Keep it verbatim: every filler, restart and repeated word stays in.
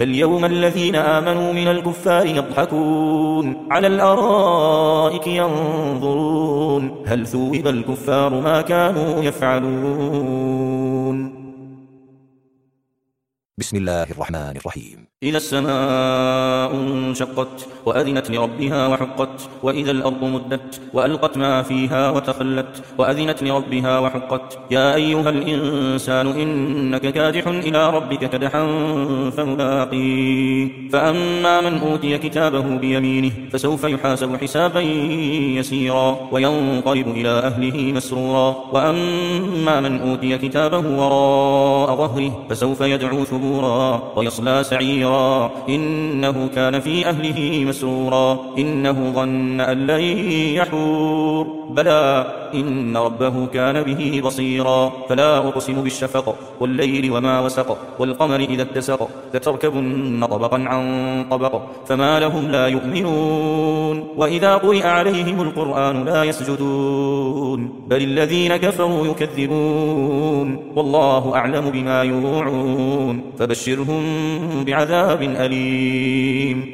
فاليوم الذين آمنوا من الكفار يضحكون على الأرائك ينظرون هل ثوب الكفار ما كانوا يفعلون. بسم الله الرحمن الرحيم. إذا السماء انشقت وأذنت لربها وحقت وإذا الأرض مدت وألقت ما فيها وتخلت وأذنت لربها وحقت يا أيها الإنسان إنك كادح إلى ربك كدحا فملاقيه فأما من أوتي كتابه بيمينه فسوف يحاسب حسابا يسيرا وينقلب إلى أهله مسرورا وأما من أوتي كتابه وراء ظهره فسوف يدعو ثبورا ويصلى سعيرا إنه كان في أهله مسرورا إنه ظن أن لن يحور بلى إن ربه كان به بصيرا فلا أقسم بالشفق والليل وما وسق والقمر إذا اتسق لتركبن طبقا عن طبق فما لهم لا يؤمنون وإذا قرئ عليهم القرآن لا يسجدون بل الذين كفروا يكذبون والله أعلم بما يوعون فبشرهم بعذاب أليم.